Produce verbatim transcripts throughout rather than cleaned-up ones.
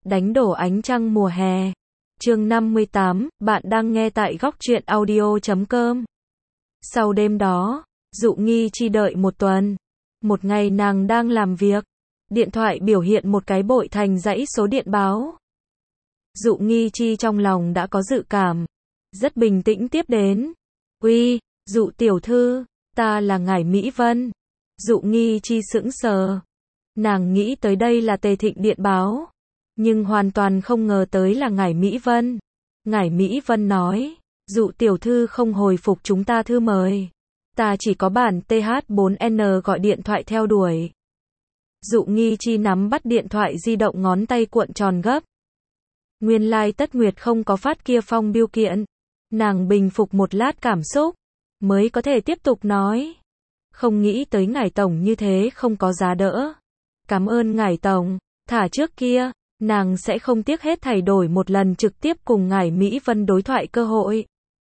Đánh đổ ánh trăng mùa hè. Chương năm mươi tám, bạn đang nghe tại góc truyện audio chấm com. Sau đêm đó, Dụ Nghi Chi đợi một tuần. Một ngày nàng đang làm việc, điện thoại biểu hiện một cái bội thành dãy số điện báo. Dụ Nghi Chi trong lòng đã có dự cảm, rất bình tĩnh tiếp đến. Uy, Dụ tiểu thư, ta là Ngải Mỹ Vân. Dụ Nghi Chi sững sờ. Nàng nghĩ tới đây là Tề Thịnh điện báo, nhưng hoàn toàn không ngờ tới là Ngải Mỹ Vân. Ngải Mỹ Vân nói, Dụ tiểu thư không hồi phục chúng ta thư mời. Ta chỉ có bản T H bốn N gọi điện thoại theo đuổi. Dụ Nghi Chi nắm bắt điện thoại di động, ngón tay cuộn tròn gấp. Nguyên lai Tất Nguyệt không có phát kia phong bưu kiện. Nàng bình phục một lát cảm xúc, mới có thể tiếp tục nói. Không nghĩ tới Ngải tổng như thế không có giá đỡ. Cảm ơn Ngải tổng, thả trước kia, nàng sẽ không tiếc hết thảy đổi một lần trực tiếp cùng Ngải Mỹ Vân đối thoại cơ hội.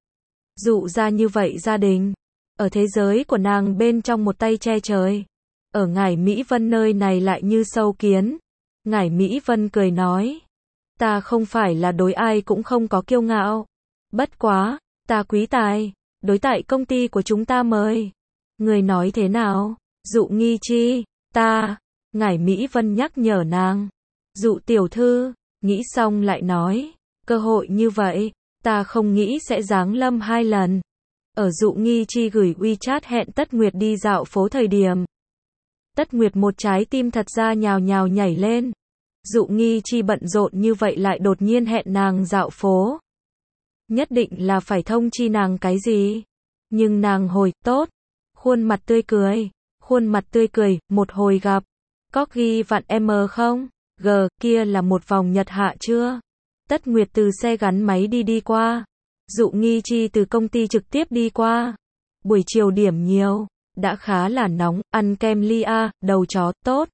Dụ ra như vậy gia đình, ở thế giới của nàng bên trong một tay che trời. Ở Ngải Mỹ Vân nơi này lại như sâu kiến. Ngải Mỹ Vân cười nói, ta không phải là đối ai cũng không có kiêu ngạo. Bất quá, ta quý tài, đối tại công ty của chúng ta mời. Người nói thế nào? Dụ Nghi Chi, ta, Ngải Mỹ Vân nhắc nhở nàng. Dụ tiểu thư, nghĩ xong lại nói, cơ hội như vậy, ta không nghĩ sẽ giáng lâm hai lần. Ở Dụ Nghi Chi gửi WeChat hẹn Tất Nguyệt đi dạo phố thời điểm. Tất Nguyệt một trái tim thật ra nhào nhào nhảy lên. Dụ Nghi Chi bận rộn như vậy lại đột nhiên hẹn nàng dạo phố. Nhất định là phải thông chi nàng cái gì. Nhưng nàng hồi, tốt. Khuôn mặt tươi cười. Khuôn mặt tươi cười, một hồi gặp. Có ghi vạn M không? G, kia là một vòng Nhật hạ chưa? Tất Nguyệt từ xe gắn máy đi đi qua. Dụ Nghi Chi từ công ty trực tiếp đi qua. Buổi chiều điểm nhiều, đã khá là nóng, ăn kem ly a, đầu chó, tốt.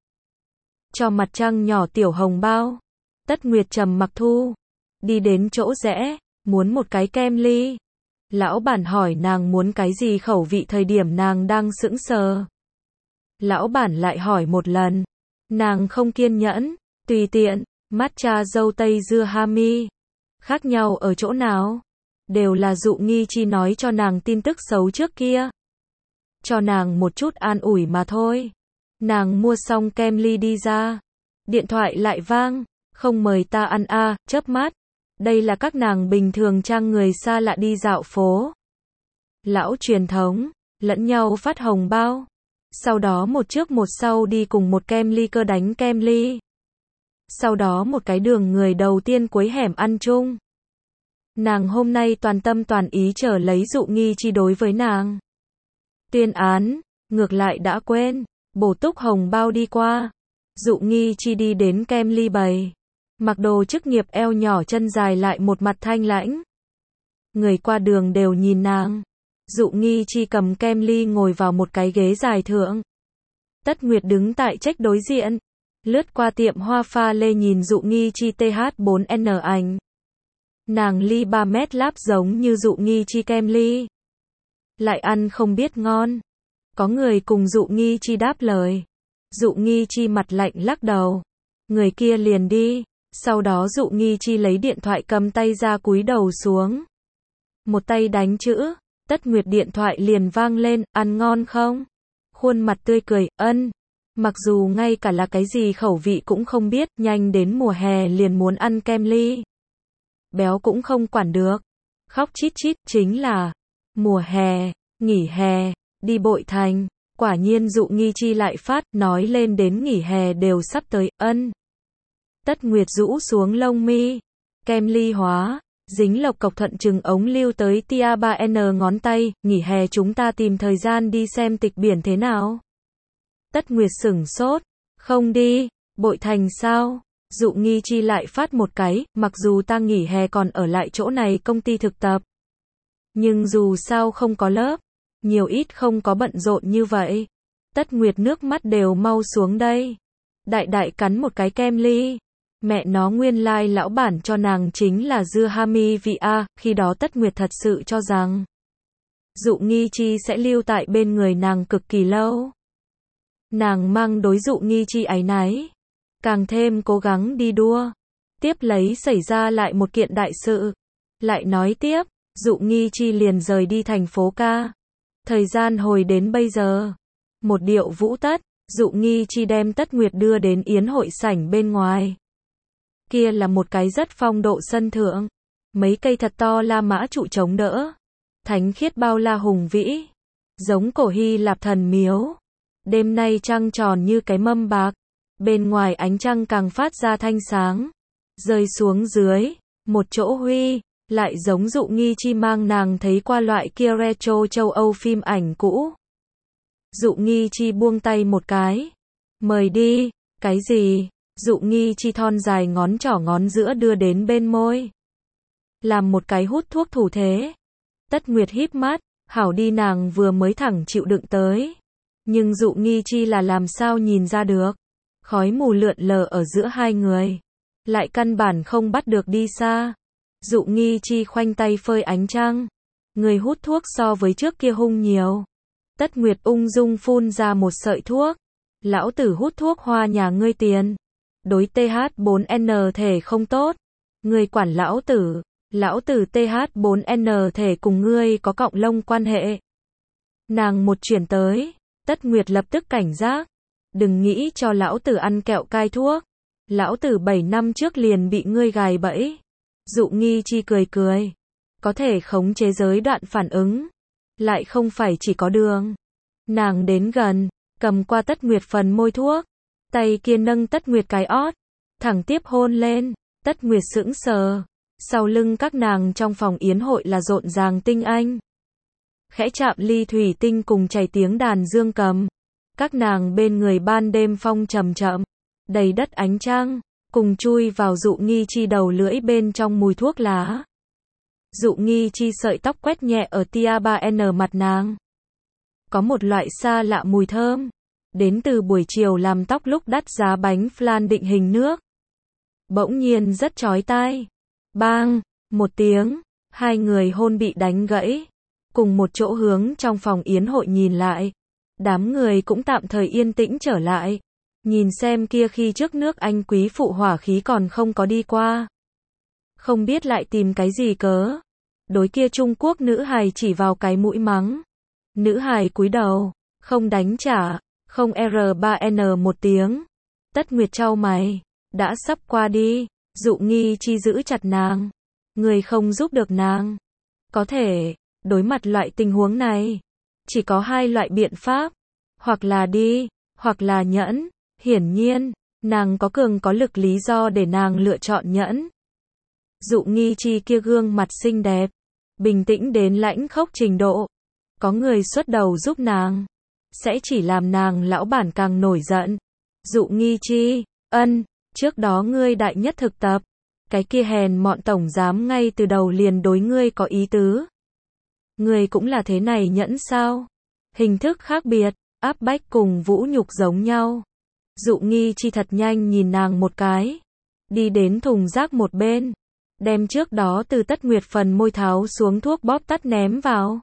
Cho mặt trăng nhỏ tiểu hồng bao. Tất Nguyệt trầm mặc thu. Đi đến chỗ rẽ, muốn một cái kem ly. Lão bản hỏi nàng muốn cái gì khẩu vị thời điểm nàng đang sững sờ. Lão bản lại hỏi một lần. Nàng không kiên nhẫn, tùy tiện, matcha dâu tây dưa hami. Khác nhau ở chỗ nào? Đều là Dụ Nghi Chi nói cho nàng tin tức xấu trước kia. Cho nàng một chút an ủi mà thôi. Nàng mua xong kem ly đi ra. Điện thoại lại vang, không mời ta ăn a, à, chớp mắt. Đây là các nàng bình thường trang người xa lạ đi dạo phố. Lão truyền thống, lẫn nhau phát hồng bao. Sau đó một trước một sau đi cùng một kem ly cơ đánh kem ly. Sau đó một cái đường người đầu tiên cuối hẻm ăn chung. Nàng hôm nay toàn tâm toàn ý chờ lấy Dụ Nghi Chi đối với nàng. Tuyên án, ngược lại đã quên, bổ túc hồng bao đi qua. Dụ Nghi Chi đi đến kem ly bày. Mặc đồ chức nghiệp, eo nhỏ chân dài lại một mặt thanh lãnh. Người qua đường đều nhìn nàng. Dụ Nghi Chi cầm kem ly ngồi vào một cái ghế dài thượng. Tất Nguyệt đứng tại trách đối diện. Lướt qua tiệm hoa pha lê nhìn Dụ Nghi Chi T H bốn N ảnh. Nàng ly ba mét láp giống như Dụ Nghi Chi kem ly. Lại ăn không biết ngon. Có người cùng Dụ Nghi Chi đáp lời. Dụ Nghi Chi mặt lạnh lắc đầu. Người kia liền đi. Sau đó Dụ Nghi Chi lấy điện thoại cầm tay ra cúi đầu xuống. Một tay đánh chữ. Tất Nguyệt điện thoại liền vang lên, ăn ngon không? Khuôn mặt tươi cười, ân. Mặc dù ngay cả là cái gì khẩu vị cũng không biết, nhanh đến mùa hè liền muốn ăn kem ly. Béo cũng không quản được. Khóc chít chít, chính là mùa hè, nghỉ hè, đi Bội Thành. Quả nhiên Dụ Nghi Chi lại phát, nói lên đến nghỉ hè đều sắp tới, ân. Tất Nguyệt rũ xuống lông mi. Kem ly hóa, dính lộc cộc thuận chừng ống lưu tới tia ba N ngón tay, nghỉ hè chúng ta tìm thời gian đi xem tịch biển thế nào. Tất Nguyệt sửng sốt, không đi, Bội Thành sao? Dụ Nghi Chi lại phát một cái, mặc dù ta nghỉ hè còn ở lại chỗ này công ty thực tập. Nhưng dù sao không có lớp, nhiều ít không có bận rộn như vậy. Tất Nguyệt nước mắt đều mau xuống đây. Đại đại cắn một cái kem ly. Mẹ nó nguyên lai lão bản cho nàng chính là dưa hami vị a, khi đó Tất Nguyệt thật sự cho rằng Dụ Nghi Chi sẽ lưu tại bên người nàng cực kỳ lâu. Nàng mang đối Dụ Nghi Chi áy náy, càng thêm cố gắng đi đua. Tiếp lấy xảy ra lại một kiện đại sự. Lại nói tiếp, Dụ Nghi Chi liền rời đi thành phố ca. Thời gian hồi đến bây giờ. Một điệu vũ tất, Dụ Nghi Chi đem Tất Nguyệt đưa đến yến hội sảnh bên ngoài. Kia là một cái rất phong độ sân thượng. Mấy cây thật to La Mã trụ chống đỡ. Thánh khiết bao la hùng vĩ. Giống cổ Hy Lạp thần miếu. Đêm nay trăng tròn như cái mâm bạc. Bên ngoài ánh trăng càng phát ra thanh sáng. Rơi xuống dưới. Một chỗ huy. Lại giống Dụ Nghi Chi mang nàng thấy qua loại kia retro châu Âu phim ảnh cũ. Dụ Nghi Chi buông tay một cái. Mời đi. Cái gì? Dụ Nghi Chi thon dài ngón trỏ ngón giữa đưa đến bên môi. Làm một cái hút thuốc thủ thế. Tất Nguyệt híp mắt. Hảo đi, nàng vừa mới thẳng chịu đựng tới. Nhưng Dụ Nghi Chi là làm sao nhìn ra được. Khói mù lượn lờ ở giữa hai người. Lại căn bản không bắt được đi xa. Dụ Nghi Chi khoanh tay phơi ánh trăng. Người hút thuốc so với trước kia hung nhiều. Tất Nguyệt ung dung phun ra một sợi thuốc. Lão tử hút thuốc hoa nhà ngươi tiền. Đối T H bốn N thể không tốt. Ngươi quản lão tử. Lão tử T H bốn N thể cùng ngươi có cọng lông quan hệ. Nàng một chuyển tới. Tất Nguyệt lập tức cảnh giác. Đừng nghĩ cho lão tử ăn kẹo cai thuốc. Lão tử bảy năm trước liền bị ngươi gài bẫy. Dụ Nghi Chi cười cười. Có thể khống chế giới đoạn phản ứng. Lại không phải chỉ có đường. Nàng đến gần. Cầm qua Tất Nguyệt phần môi thuốc. Tay kia nâng Tất Nguyệt cái ót. Thẳng tiếp hôn lên. Tất Nguyệt sững sờ. Sau lưng các nàng trong phòng yến hội là rộn ràng tinh anh. Khẽ chạm ly thủy tinh cùng chảy tiếng đàn dương cầm. Các nàng bên người ban đêm phong trầm chậm. Đầy đất ánh trăng. Cùng chui vào Dụ Nghi Chi đầu lưỡi bên trong mùi thuốc lá. Dụ Nghi Chi sợi tóc quét nhẹ ở tia ba N mặt nàng. Có một loại xa lạ mùi thơm. Đến từ buổi chiều làm tóc lúc đắt giá bánh flan định hình nước. Bỗng nhiên rất chói tai. Bang, một tiếng. Hai người hôn bị đánh gãy. Cùng một chỗ hướng trong phòng yến hội nhìn lại. Đám người cũng tạm thời yên tĩnh trở lại. Nhìn xem kia khi trước nước Anh quý phụ hỏa khí còn không có đi qua. Không biết lại tìm cái gì cớ. Đối kia Trung Quốc nữ hài chỉ vào cái mũi mắng. Nữ hài cúi đầu. Không đánh trả. Không R ba N một tiếng. Tất Nguyệt chau mày. Đã sắp qua đi. Dụ Nghi Chi giữ chặt nàng. Người không giúp được nàng. Có thể. Đối mặt loại tình huống này. Chỉ có hai loại biện pháp. Hoặc là đi. Hoặc là nhẫn. Hiển nhiên, nàng có cường có lực lý do để nàng lựa chọn nhẫn. Dụ Nghi Chi kia gương mặt xinh đẹp, bình tĩnh đến lãnh khốc trình độ. Có người xuất đầu giúp nàng, sẽ chỉ làm nàng lão bản càng nổi giận. Dụ Nghi Chi, ân, trước đó ngươi đại nhất thực tập, cái kia hèn mọn tổng giám ngay từ đầu liền đối ngươi có ý tứ. Ngươi cũng là thế này nhẫn sao? Hình thức khác biệt, áp bách cùng vũ nhục giống nhau. Dụ Nghi Chi thật nhanh nhìn nàng một cái. Đi đến thùng rác một bên. Đem trước đó từ Tất Nguyệt phần môi tháo xuống thuốc bóp tắt ném vào.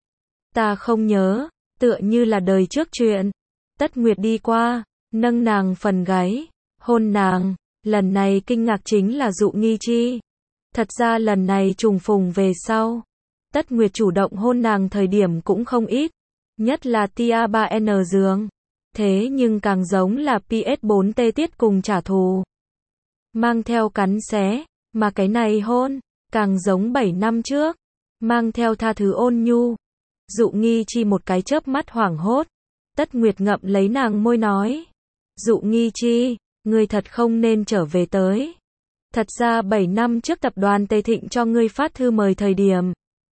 Ta không nhớ. Tựa như là đời trước chuyện. Tất Nguyệt đi qua. Nâng nàng phần gáy. Hôn nàng. Lần này kinh ngạc chính là Dụ Nghi Chi. Thật ra lần này trùng phùng về sau. Tất Nguyệt chủ động hôn nàng thời điểm cũng không ít. Nhất là tia ba N giường. Thế nhưng càng giống là P S bốn T tiết cùng trả thù. Mang theo cắn xé, mà cái này hôn, càng giống bảy năm trước. Mang theo tha thứ ôn nhu. Dụ Nghi Chi một cái chớp mắt hoảng hốt. Tất Nguyệt ngậm lấy nàng môi nói. Dụ Nghi Chi, ngươi thật không nên trở về tới. Thật ra bảy năm trước tập đoàn Tây Thịnh cho ngươi phát thư mời thời điểm.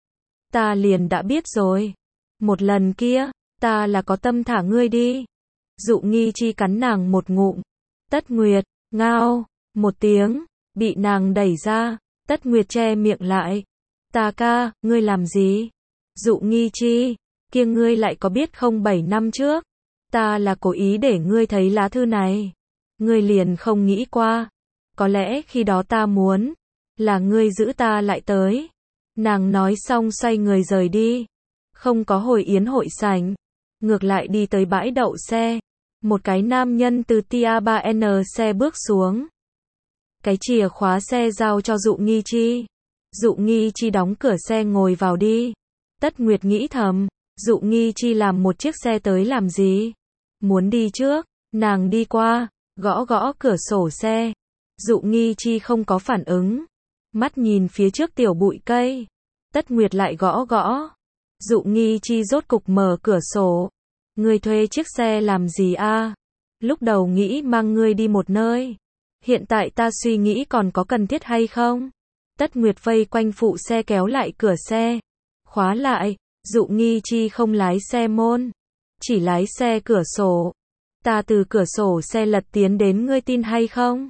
Ta liền đã biết rồi. Một lần kia, ta là có tâm thả ngươi đi. Dụ Nghi Chi cắn nàng một ngụm. Tất Nguyệt, ngao, một tiếng, bị nàng đẩy ra. Tất Nguyệt che miệng lại. Ta ca, ngươi làm gì? Dụ Nghi Chi, kia ngươi lại có biết không bảy năm trước. Ta là cố ý để ngươi thấy lá thư này. Ngươi liền không nghĩ qua. Có lẽ khi đó ta muốn, là ngươi giữ ta lại tới. Nàng nói xong xoay người rời đi. Không có hồi yến hội sảnh. Ngược lại đi tới bãi đậu xe. Một cái nam nhân từ tia ba N xe bước xuống. cái chìa khóa xe giao cho Dụ Nghi Chi. Dụ Nghi Chi đóng cửa xe ngồi vào đi. Tất Nguyệt nghĩ thầm, Dụ Nghi Chi làm một chiếc xe tới làm gì? Muốn đi trước, nàng đi qua, gõ gõ cửa sổ xe. Dụ Nghi Chi không có phản ứng. Mắt nhìn phía trước tiểu bụi cây. Tất Nguyệt lại gõ gõ. Dụ Nghi Chi rốt cục mở cửa sổ. Ngươi thuê chiếc xe làm gì a? Lúc đầu nghĩ mang ngươi đi một nơi. Hiện tại ta suy nghĩ còn có cần thiết hay không? Tất Nguyệt vây quanh phụ xe kéo lại cửa xe. Khóa lại. Dụ Nghi Chi không lái xe môn. Chỉ lái xe cửa sổ. Ta từ cửa sổ xe lật tiến đến, ngươi tin hay không?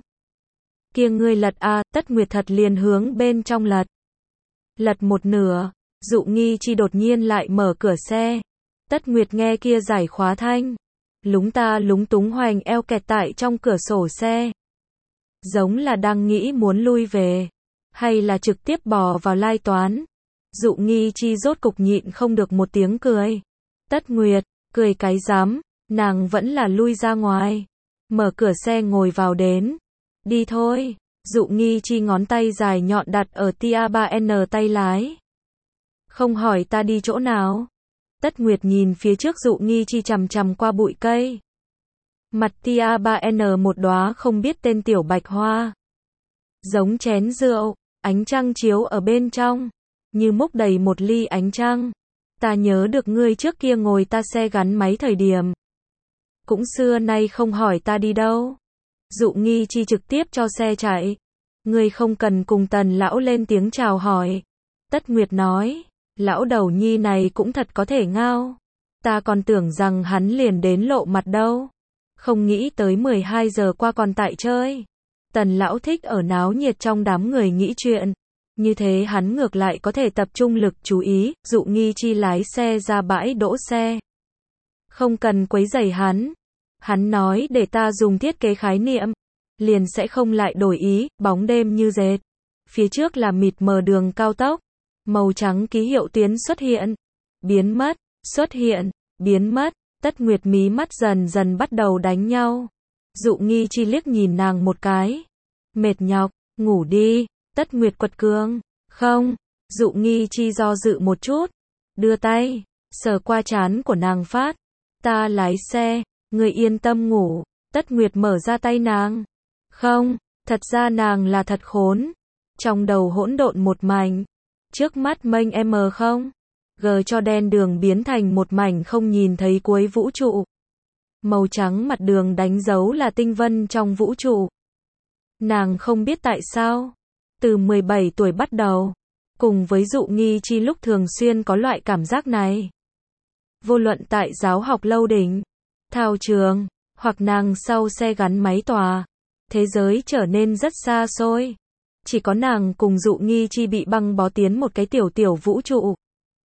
Kia ngươi lật a? Tất Nguyệt thật liền hướng bên trong lật. Lật một nửa. Dụ Nghi Chi đột nhiên lại mở cửa xe. Tất Nguyệt nghe kia giải khóa thanh. Lúng ta lúng túng hoành eo kẹt tại trong cửa sổ xe. Giống là đang nghĩ muốn lui về. Hay là trực tiếp bò vào lai toán. Dụ Nghi Chi rốt cục nhịn không được một tiếng cười. Tất Nguyệt, cười cái rắm, nàng vẫn là lui ra ngoài. Mở cửa xe ngồi vào đến. Đi thôi. Dụ Nghi Chi ngón tay dài nhọn đặt ở tia ba N tay lái. Không hỏi ta đi chỗ nào. Tất Nguyệt nhìn phía trước Dụ Nghi Chi chằm chằm qua bụi cây. Mặt tia ba N một đóa không biết tên tiểu bạch hoa. Giống chén rượu, ánh trăng chiếu ở bên trong. Như múc đầy một ly ánh trăng. Ta nhớ được ngươi trước kia ngồi ta xe gắn máy thời điểm. Cũng xưa nay không hỏi ta đi đâu. Dụ Nghi Chi trực tiếp cho xe chạy. Ngươi không cần cùng Tần lão lên tiếng chào hỏi. Tất Nguyệt nói. Lão đầu nhi này cũng thật có thể ngao. Ta còn tưởng rằng hắn liền đến lộ mặt đâu. Không nghĩ tới mười hai giờ qua còn tại chơi. Tần lão thích ở náo nhiệt trong đám người nghĩ chuyện. Như thế hắn ngược lại có thể tập trung lực chú ý. Dụ Nghi Chi lái xe ra bãi đỗ xe. Không cần quấy rầy hắn. Hắn nói để ta dùng thiết kế khái niệm. Liền sẽ không lại đổi ý. Bóng đêm như dệt. Phía trước là mịt mờ đường cao tốc. Màu trắng ký hiệu tuyến xuất hiện. Biến mất. Xuất hiện. Biến mất. Tất Nguyệt mí mắt dần dần bắt đầu đánh nhau. Dụ Nghi Chi liếc nhìn nàng một cái. Mệt nhọc. Ngủ đi. Tất Nguyệt quật cường. Không. Dụ Nghi Chi do dự một chút. Đưa tay. Sờ qua trán của nàng phát. Ta lái xe. Người yên tâm ngủ. Tất Nguyệt mở ra tay nàng. Không. Thật ra nàng là thật khốn. Trong đầu hỗn độn một mảnh. Trước mắt mênh M không. G cho đen đường biến thành một mảnh không nhìn thấy cuối vũ trụ. Màu trắng mặt đường đánh dấu là tinh vân trong vũ trụ. Nàng không biết tại sao. Từ mười bảy tuổi bắt đầu. Cùng với Dụ Nghi Chi lúc thường xuyên có loại cảm giác này. Vô luận tại giáo học lâu đỉnh, thao trường, hoặc nàng sau xe gắn máy tòa. Thế giới trở nên rất xa xôi. Chỉ có nàng cùng Dụ Nghi Chi bị băng bó tiến một cái tiểu tiểu vũ trụ.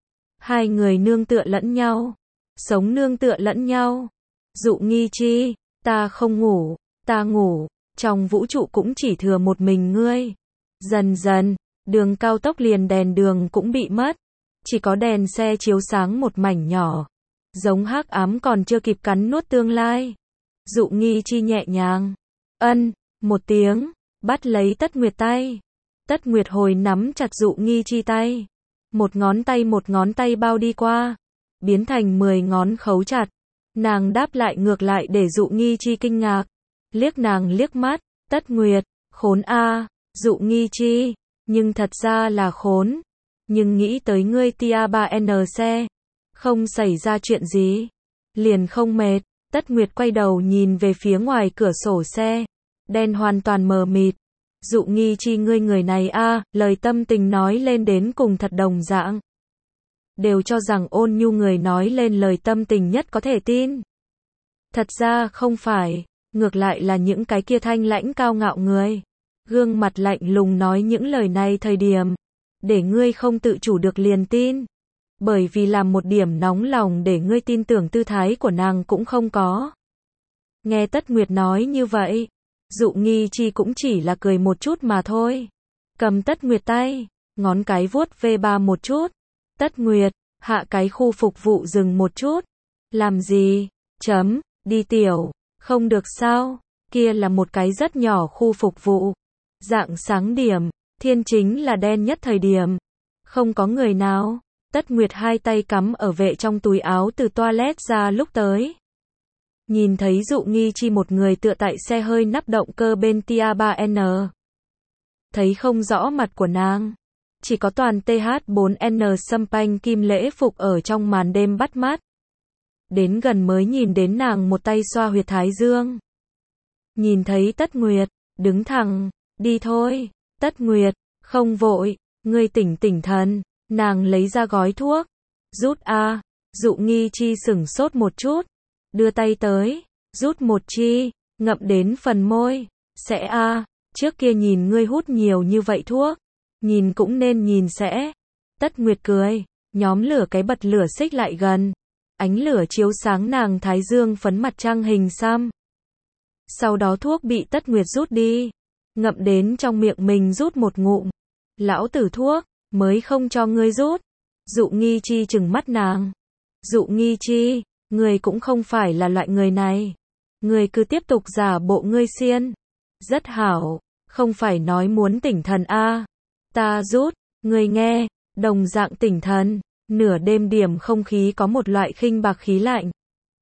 Hai người nương tựa lẫn nhau. Sống nương tựa lẫn nhau. Dụ Nghi Chi, ta không ngủ, ta ngủ. Trong vũ trụ cũng chỉ thừa một mình ngươi. Dần dần, đường cao tốc liền đèn đường cũng bị mất. Chỉ có đèn xe chiếu sáng một mảnh nhỏ. Giống hắc ám còn chưa kịp cắn nuốt tương lai. Dụ Nghi Chi nhẹ nhàng. Ân, một tiếng. Bắt lấy Tất Nguyệt tay. Tất Nguyệt hồi nắm chặt Dụ Nghi Chi tay. Một ngón tay một ngón tay bao đi qua. Biến thành mười ngón khấu chặt. Nàng đáp lại ngược lại để Dụ Nghi Chi kinh ngạc. Liếc nàng liếc mắt. Tất Nguyệt, khốn a. Dụ Nghi Chi, nhưng thật ra là khốn. Nhưng nghĩ tới ngươi tia ba N xe. Không xảy ra chuyện gì. Liền không mệt. Tất Nguyệt quay đầu nhìn về phía ngoài cửa sổ xe. Đen hoàn toàn mờ mịt. Dụ Nghi Chi ngươi người này a, lời tâm tình nói lên đến cùng thật đồng dạng. Đều cho rằng ôn nhu người nói lên lời tâm tình nhất có thể tin. Thật ra không phải, ngược lại là những cái kia thanh lãnh cao ngạo người. Gương mặt lạnh lùng nói những lời này thời điểm. Để ngươi không tự chủ được liền tin. Bởi vì làm một điểm nóng lòng để ngươi tin tưởng tư thái của nàng cũng không có. Nghe Tất Nguyệt nói như vậy. Dụ Nghi Chi cũng chỉ là cười một chút mà thôi. Cầm Tất Nguyệt tay, ngón cái vuốt ve ba một chút. Tất Nguyệt, hạ cái khu phục vụ dừng một chút. Làm gì? Chấm, đi tiểu. Không được sao? Kia là một cái rất nhỏ khu phục vụ. Rạng sáng điểm, thiên chính là đen nhất thời điểm. Không có người nào. Tất Nguyệt hai tay cắm ở vệ trong túi áo từ toilet ra lúc tới. Nhìn thấy Dụ Nghi Chi một người tựa tại xe hơi nắp động cơ bên Tia ba N. Thấy không rõ mặt của nàng. Chỉ có toàn T H bốn N xăm panh kim lễ phục ở trong màn đêm bắt mắt. Đến gần mới nhìn đến nàng một tay xoa huyệt thái dương. Nhìn thấy Tất Nguyệt, đứng thẳng, đi thôi. Tất Nguyệt, không vội, ngươi tỉnh tỉnh thần. Nàng lấy ra gói thuốc. Rút a. Dụ Nghi Chi sửng sốt một chút. Đưa tay tới, rút một chi, ngậm đến phần môi. Sẽ a. Trước kia nhìn ngươi hút nhiều như vậy thuốc. Nhìn cũng nên nhìn sẽ. Tất Nguyệt cười, nhóm lửa cái bật lửa xích lại gần. Ánh lửa chiếu sáng nàng thái dương phấn mặt trăng hình xăm. Sau đó thuốc bị Tất Nguyệt rút đi. Ngậm đến trong miệng mình rút một ngụm. Lão tử thuốc, mới không cho ngươi rút. Dụ Nghi Chi trừng mắt nàng. Dụ Nghi Chi, ngươi cũng không phải là loại người này. Ngươi cứ tiếp tục giả bộ ngươi xiên. Rất hảo, không phải nói muốn tỉnh thần a. Ta rút, ngươi nghe, đồng dạng tỉnh thần. Nửa đêm điểm không khí có một loại khinh bạc khí lạnh.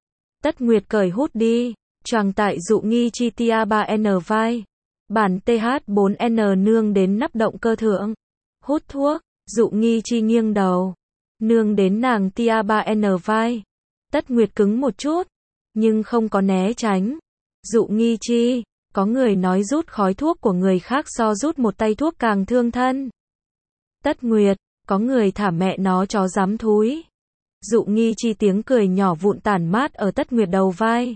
Tất Nguyệt cởi hút đi, choàng tại Dụ Nghi Chi Tia ba N vai. Bản T H bốn N nương đến nắp động cơ thượng. Hút thuốc, Dụ Nghi Chi nghiêng đầu. Nương đến nàng Tia ba N vai. Tất Nguyệt cứng một chút, nhưng không có né tránh. Dụ Nghi Chi, có người nói rút khói thuốc của người khác so rút một tay thuốc càng thương thân. Tất Nguyệt, có người thả mẹ nó chó dám thúi. Dụ Nghi Chi tiếng cười nhỏ vụn tản mát ở Tất Nguyệt đầu vai.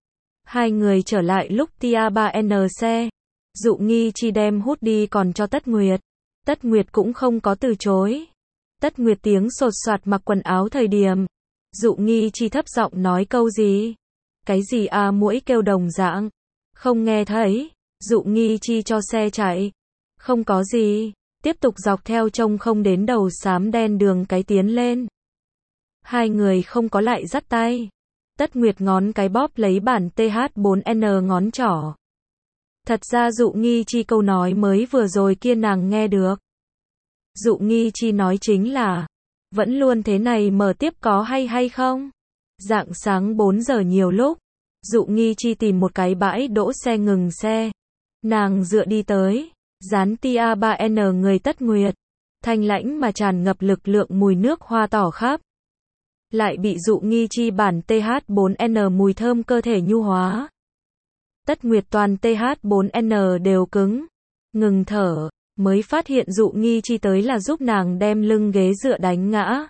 Hai người trở lại lúc Tia ba N xe. Dụ Nghi Chi đem hút đi còn cho Tất Nguyệt. Tất Nguyệt cũng không có từ chối. Tất Nguyệt tiếng sột soạt mặc quần áo thời điểm. Dụ Nghi Chi thấp giọng nói câu gì? Cái gì à, muỗi kêu đồng dạng. Không nghe thấy. Dụ Nghi Chi cho xe chạy. Không có gì. Tiếp tục dọc theo trông không đến đầu xám đen đường cái tiến lên. Hai người không có lại dắt tay. Tất Nguyệt ngón cái bóp lấy bản T H bốn N ngón trỏ. Thật ra Dụ Nghi Chi câu nói mới vừa rồi kia nàng nghe được. Dụ Nghi Chi nói chính là, vẫn luôn thế này mở tiếp có hay hay không? Rạng sáng bốn giờ nhiều lúc, Dụ Nghi Chi tìm một cái bãi đỗ xe ngừng xe. Nàng dựa đi tới, dán Tia ba N người Tất Nguyệt. Thanh lãnh mà tràn ngập lực lượng mùi nước hoa tỏ khắp. Lại bị Dụ Nghi Chi bản T H bốn N mùi thơm cơ thể nhu hóa. Tất Nguyệt toàn T H bốn N đều cứng. Ngừng thở, mới phát hiện Dụ Nghi Chi tới là giúp nàng đem lưng ghế dựa đánh ngã.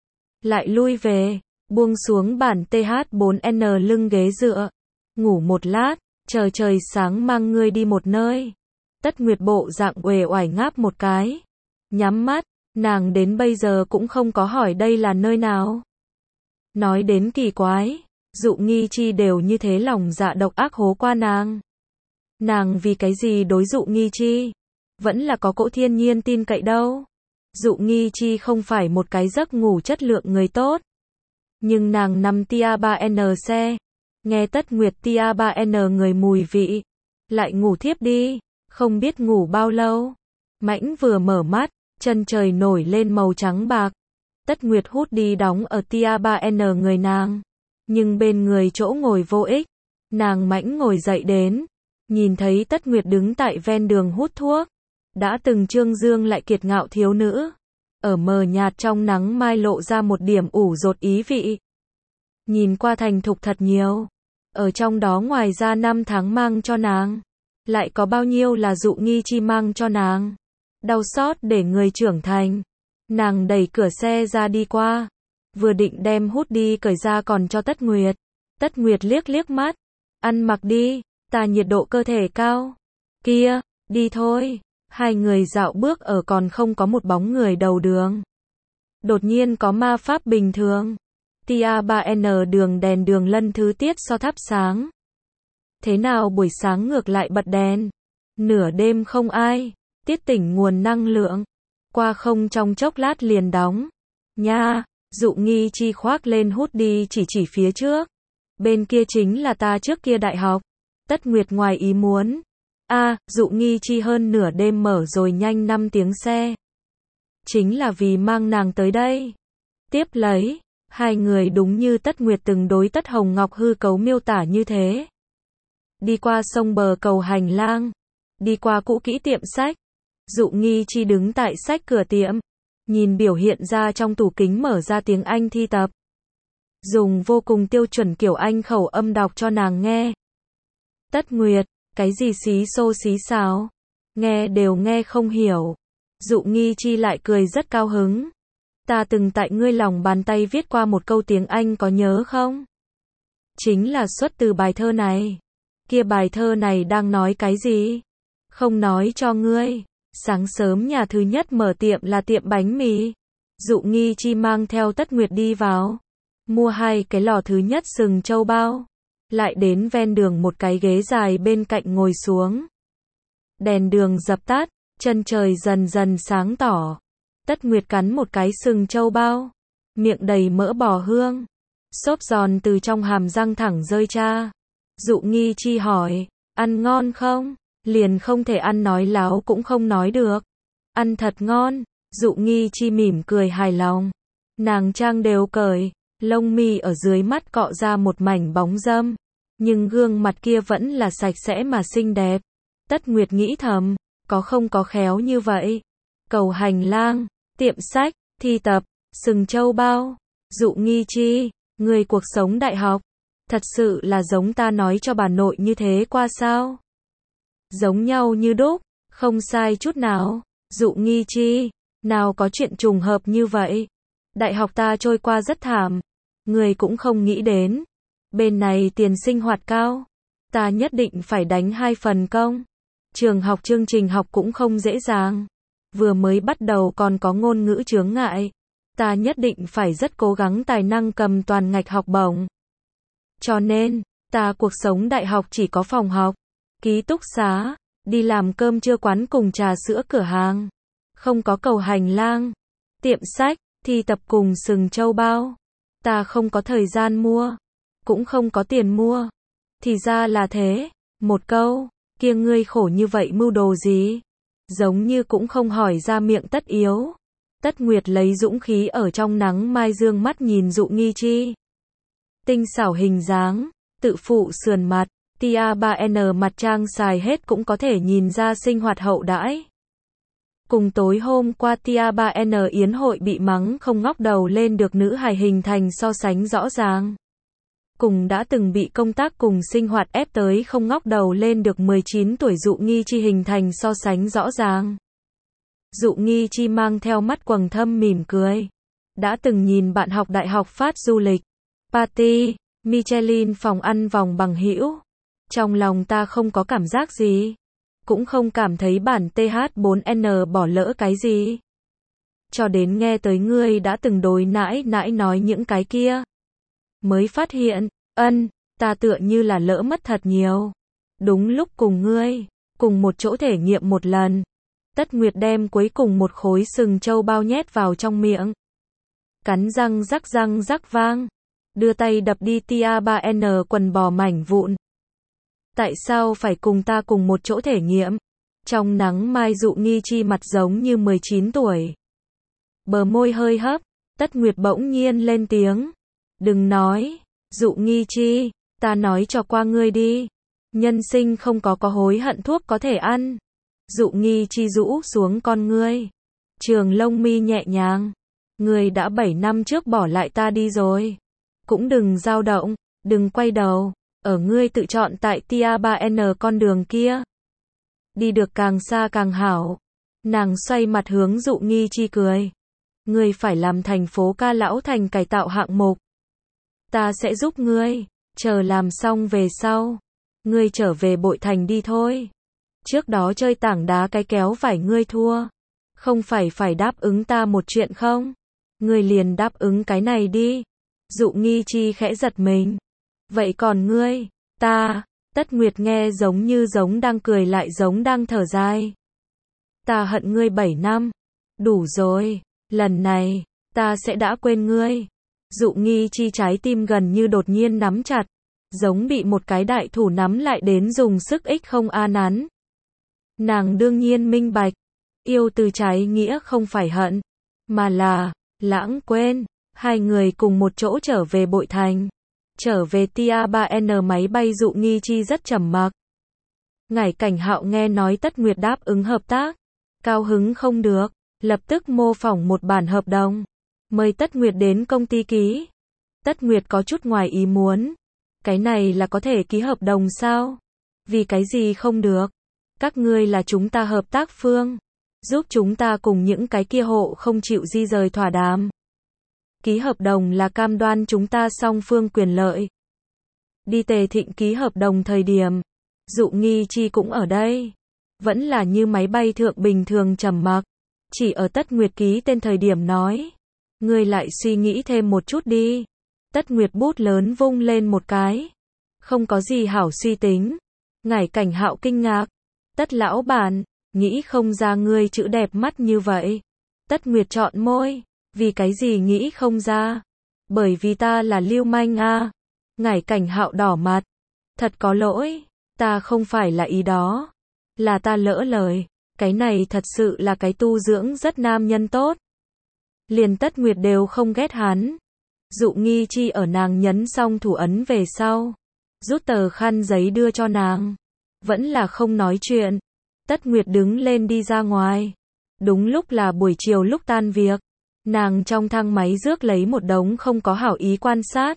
Lại lui về, buông xuống bản T H bốn N lưng ghế dựa. Ngủ một lát, chờ trời sáng mang ngươi đi một nơi. Tất Nguyệt bộ dạng uể oải ngáp một cái. Nhắm mắt, nàng đến bây giờ cũng không có hỏi đây là nơi nào. Nói đến kỳ quái, Dụ Nghi Chi đều như thế lòng dạ độc ác hố qua nàng. Nàng vì cái gì đối Dụ Nghi Chi? Vẫn là có cỗ thiên nhiên tin cậy đâu. Dụ Nghi Chi không phải một cái giấc ngủ chất lượng người tốt. Nhưng nàng nằm Tia ba N xe. Nghe Tất Nguyệt Tia ba N người mùi vị. Lại ngủ thiếp đi. Không biết ngủ bao lâu. Mãnh vừa mở mắt, chân trời nổi lên màu trắng bạc. Tất Nguyệt hút đi đóng ở Tia ba N người nàng. Nhưng bên người chỗ ngồi vô ích. Nàng mãnh ngồi dậy đến. Nhìn thấy Tất Nguyệt đứng tại ven đường hút thuốc. Đã từng trương dương lại kiệt ngạo thiếu nữ. Ở mờ nhạt trong nắng mai lộ ra một điểm ủ rột ý vị. Nhìn qua thành thục thật nhiều. Ở trong đó ngoài ra năm tháng mang cho nàng. Lại có bao nhiêu là Dụ Nghi Chi mang cho nàng. Đau xót để người trưởng thành. Nàng đẩy cửa xe ra đi qua. Vừa định đem hút đi cởi ra còn cho Tất Nguyệt. Tất Nguyệt liếc liếc mắt. Ăn mặc đi, ta nhiệt độ cơ thể cao. Kia, đi thôi. Hai người dạo bước ở còn không có một bóng người đầu đường. Đột nhiên có ma pháp bình thường. Tia ba N đường đèn đường lân thứ tiết so thắp sáng. Thế nào buổi sáng ngược lại bật đèn? Nửa đêm không ai. Tiết tỉnh nguồn năng lượng. Qua không trong chốc lát liền đóng. Nha, Dụ Nghi Chi khoác lên hút đi chỉ chỉ phía trước. Bên kia chính là ta trước kia đại học. Tất Nguyệt ngoài ý muốn. A, Dụ Nghi Chi hơn nửa đêm mở rồi nhanh năm tiếng xe. Chính là vì mang nàng tới đây. Tiếp lấy, hai người đúng như Tất Nguyệt từng đối Tất Hồng Ngọc hư cấu miêu tả như thế. Đi qua sông bờ cầu hành lang, đi qua cũ kỹ tiệm sách. Dụ Nghi Chi đứng tại sách cửa tiệm, nhìn biểu hiện ra trong tủ kính mở ra tiếng Anh thi tập. Dùng vô cùng tiêu chuẩn kiểu Anh khẩu âm đọc cho nàng nghe. Tất Nguyệt, cái gì xí xô xí xáo, nghe đều nghe không hiểu. Dụ Nghi Chi lại cười rất cao hứng. Ta từng tại ngươi lòng bàn tay viết qua một câu tiếng Anh có nhớ không? Chính là xuất từ bài thơ này. Kia bài thơ này đang nói cái gì? Không nói cho ngươi. Sáng sớm nhà thứ nhất mở tiệm là tiệm bánh mì. Dụ Nghi Chi mang theo Tất Nguyệt đi vào. Mua hai cái lò thứ nhất sừng châu bao. Lại đến ven đường một cái ghế dài bên cạnh ngồi xuống. Đèn đường dập tắt, chân trời dần dần sáng tỏ. Tất Nguyệt cắn một cái sừng châu bao. Miệng đầy mỡ bò hương. Xốp giòn từ trong hàm răng thẳng rơi ra. Dụ Nghi Chi hỏi, ăn ngon không? Liền không thể ăn nói láo cũng không nói được. Ăn thật ngon. Dụ Nghi Chi mỉm cười hài lòng. Nàng trang đều cởi, lông mi ở dưới mắt cọ ra một mảnh bóng râm. Nhưng gương mặt kia vẫn là sạch sẽ mà xinh đẹp. Tất Nguyệt nghĩ thầm, có không có khéo như vậy. Cầu hành lang, tiệm sách, thi tập, sừng châu bao. Dụ Nghi Chi, người cuộc sống đại học, thật sự là giống ta nói cho bà nội như thế qua sao? Giống nhau như đúc, không sai chút nào. Dụ Nghi Chi, nào có chuyện trùng hợp như vậy. Đại học ta trôi qua rất thảm, người cũng không nghĩ đến. Bên này tiền sinh hoạt cao, ta nhất định phải đánh hai phần công. Trường học chương trình học cũng không dễ dàng. Vừa mới bắt đầu còn có ngôn ngữ chướng ngại. Ta nhất định phải rất cố gắng tài năng cầm toàn ngạch học bổng. Cho nên, ta cuộc sống đại học chỉ có phòng học, ký túc xá, đi làm cơm trưa quán cùng trà sữa cửa hàng. Không có cầu hành lang, tiệm sách, thi tập cùng sừng châu bao. Ta không có thời gian mua, cũng không có tiền mua. Thì ra là thế. Một câu, kia ngươi khổ như vậy mưu đồ gì? Giống như cũng không hỏi ra miệng Tất Yếu. Tất Nguyệt lấy dũng khí ở trong nắng mai dương mắt nhìn Dụ Nghi Chi. Tinh xảo hình dáng, tự phụ sườn mặt, tia ba en mặt trang xài hết cũng có thể nhìn ra sinh hoạt hậu đãi. Cùng tối hôm qua tia ba en yến hội bị mắng không ngóc đầu lên được nữ hài hình thành so sánh rõ ràng. Cùng đã từng bị công tác cùng sinh hoạt ép tới không ngóc đầu lên được mười chín tuổi Dụ Nghi Chi hình thành so sánh rõ ràng. Dụ Nghi Chi mang theo mắt quầng thâm mỉm cười. Đã từng nhìn bạn học đại học phát du lịch, party, Michelin phòng ăn vòng bằng hữu. Trong lòng ta không có cảm giác gì. Cũng không cảm thấy bản tê hát bốn en bỏ lỡ cái gì. Cho đến nghe tới ngươi đã từng đối nãi nãi nói những cái kia. Mới phát hiện, ân, ta tựa như là lỡ mất thật nhiều. Đúng lúc cùng ngươi, cùng một chỗ thể nghiệm một lần. Tất Nguyệt đem cuối cùng một khối sừng châu bao nhét vào trong miệng. Cắn răng rắc răng rắc vang. Đưa tay đập đi tia ba en quần bò mảnh vụn. Tại sao phải cùng ta cùng một chỗ thể nghiệm? Trong nắng mai Dụ Nghi Chi mặt giống như mười chín tuổi. Bờ môi hơi hấp, Tất Nguyệt bỗng nhiên lên tiếng. Đừng nói, Dụ Nghi Chi, ta nói cho qua ngươi đi. Nhân sinh không có có hối hận thuốc có thể ăn. Dụ Nghi Chi rũ xuống con ngươi. Trường lông mi nhẹ nhàng. Ngươi đã bảy năm trước bỏ lại ta đi rồi. Cũng đừng dao động, đừng quay đầu. Ở ngươi tự chọn tại tia ba en con đường kia. Đi được càng xa càng hảo. Nàng xoay mặt hướng Dụ Nghi Chi cười. Ngươi phải làm thành phố ca lão thành cải tạo hạng mục. Ta sẽ giúp ngươi. Chờ làm xong về sau. Ngươi trở về Bội Thành đi thôi. Trước đó chơi tảng đá cái kéo phải ngươi thua. Không phải phải đáp ứng ta một chuyện không? Ngươi liền đáp ứng cái này đi. Dụ Nghi Chi khẽ giật mình. Vậy còn ngươi, ta, Tất Nguyệt nghe giống như giống đang cười lại giống đang thở dài. Ta hận ngươi bảy năm. Đủ rồi, lần này, ta sẽ đã quên ngươi. Dụ Nghi Chi trái tim gần như đột nhiên nắm chặt. Giống bị một cái đại thủ nắm lại đến dùng sức ích không a nắn. Nàng đương nhiên minh bạch, yêu từ trái nghĩa không phải hận, mà là lãng quên. Hai người cùng một chỗ trở về Bội Thành. Trở về Tia ba N máy bay Dụ Nghi Chi rất trầm mặc. Ngải Cảnh Hạo nghe nói Tất Nguyệt đáp ứng hợp tác, cao hứng không được, lập tức mô phỏng một bản hợp đồng, mời Tất Nguyệt đến công ty ký. Tất Nguyệt có chút ngoài ý muốn, cái này là có thể ký hợp đồng sao? Vì cái gì không được? Các ngươi là chúng ta hợp tác phương, giúp chúng ta cùng những cái kia hộ không chịu di rời thỏa đàm. Ký hợp đồng là cam đoan chúng ta song phương quyền lợi. Đi Tề Thịnh ký hợp đồng thời điểm, Dụ Nghi Chi cũng ở đây. Vẫn là như máy bay thượng bình thường trầm mặc. Chỉ ở Tất Nguyệt ký tên thời điểm nói. Ngươi lại suy nghĩ thêm một chút đi. Tất Nguyệt bút lớn vung lên một cái. Không có gì hảo suy tính. Ngải Cảnh Hạo kinh ngạc. Tất lão bản, nghĩ không ra ngươi chữ đẹp mắt như vậy. Tất Nguyệt chọn môi. Vì cái gì nghĩ không ra? Bởi vì ta là lưu manh a. Ngải Cảnh Hạo đỏ mặt. Thật có lỗi, ta không phải là ý đó. Là ta lỡ lời, cái này thật sự là cái tu dưỡng rất nam nhân tốt. Liền Tất Nguyệt đều không ghét hắn. Dụ Nghi Chi ở nàng nhấn xong thủ ấn về sau, rút tờ khăn giấy đưa cho nàng. Vẫn là không nói chuyện. Tất Nguyệt đứng lên đi ra ngoài. Đúng lúc là buổi chiều lúc tan việc. Nàng trong thang máy rước lấy một đống không có hảo ý quan sát.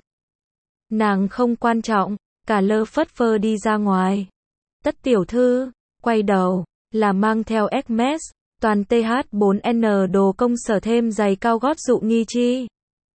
Nàng không quan trọng, cả lơ phất phơ đi ra ngoài. Tất tiểu thư, quay đầu, là mang theo Hermes, toàn T H bốn N đồ công sở thêm giày cao gót Dụ Nghi Chi.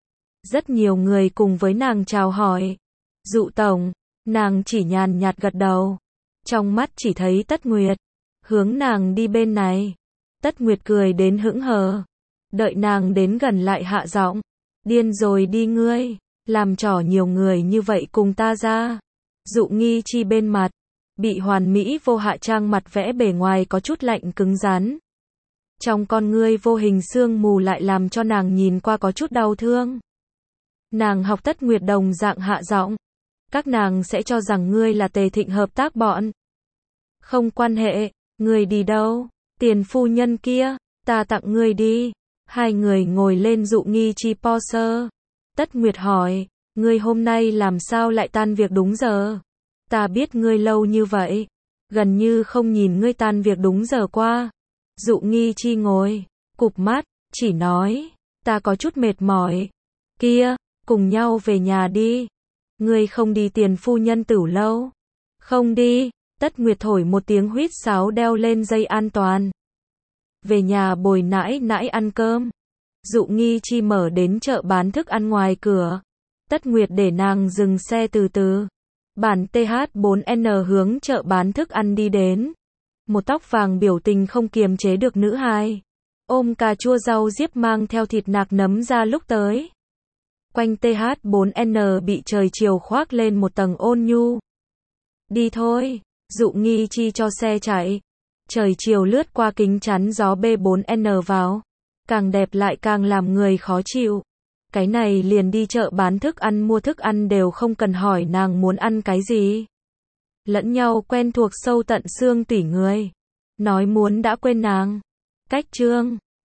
Rất nhiều người cùng với nàng chào hỏi. Dụ tổng, nàng chỉ nhàn nhạt gật đầu. Trong mắt chỉ thấy Tất Nguyệt, hướng nàng đi bên này. Tất Nguyệt cười đến hững hờ. Đợi nàng đến gần lại hạ giọng. Điên rồi đi ngươi, làm trò nhiều người như vậy cùng ta ra. Dụ Nghi Chi bên mặt, bị hoàn mỹ vô hạ trang mặt vẽ bề ngoài có chút lạnh cứng rắn. Trong con ngươi vô hình sương mù lại làm cho nàng nhìn qua có chút đau thương. Nàng học Tất Nguyệt đồng dạng hạ giọng. Các nàng sẽ cho rằng ngươi là Tề Thịnh hợp tác bọn. Không quan hệ, ngươi đi đâu? Tiền phu nhân kia, ta tặng ngươi đi. Hai người ngồi lên Dụ Nghi Chi Porsche. Tất Nguyệt hỏi, ngươi hôm nay làm sao lại tan việc đúng giờ? Ta biết ngươi lâu như vậy, gần như không nhìn ngươi tan việc đúng giờ qua. Dụ Nghi Chi ngồi, cụp mắt, chỉ nói, ta có chút mệt mỏi. Kia, cùng nhau về nhà đi. Ngươi không đi Tiền phu nhân tửu lâu? Không đi. Tất Nguyệt thổi một tiếng huýt sáo đeo lên dây an toàn. Về nhà bồi nãi nãi ăn cơm. Dụ Nghi Chi mở đến chợ bán thức ăn ngoài cửa. Tất Nguyệt để nàng dừng xe từ từ. Bản T H bốn N hướng chợ bán thức ăn đi đến. Một tóc vàng biểu tình không kiềm chế được nữ hài. Ôm cà chua rau diếp mang theo thịt nạc nấm ra lúc tới. Quanh T H bốn N bị trời chiều khoác lên một tầng ôn nhu. Đi thôi, Dụ Nghi Chi cho xe chạy. Trời chiều lướt qua kính chắn gió B bốn N vào. Càng đẹp lại càng làm người khó chịu. Cái này liền đi chợ bán thức ăn mua thức ăn đều không cần hỏi nàng muốn ăn cái gì. Lẫn nhau quen thuộc sâu tận xương tủy người. Nói muốn đã quên nàng. Cách chương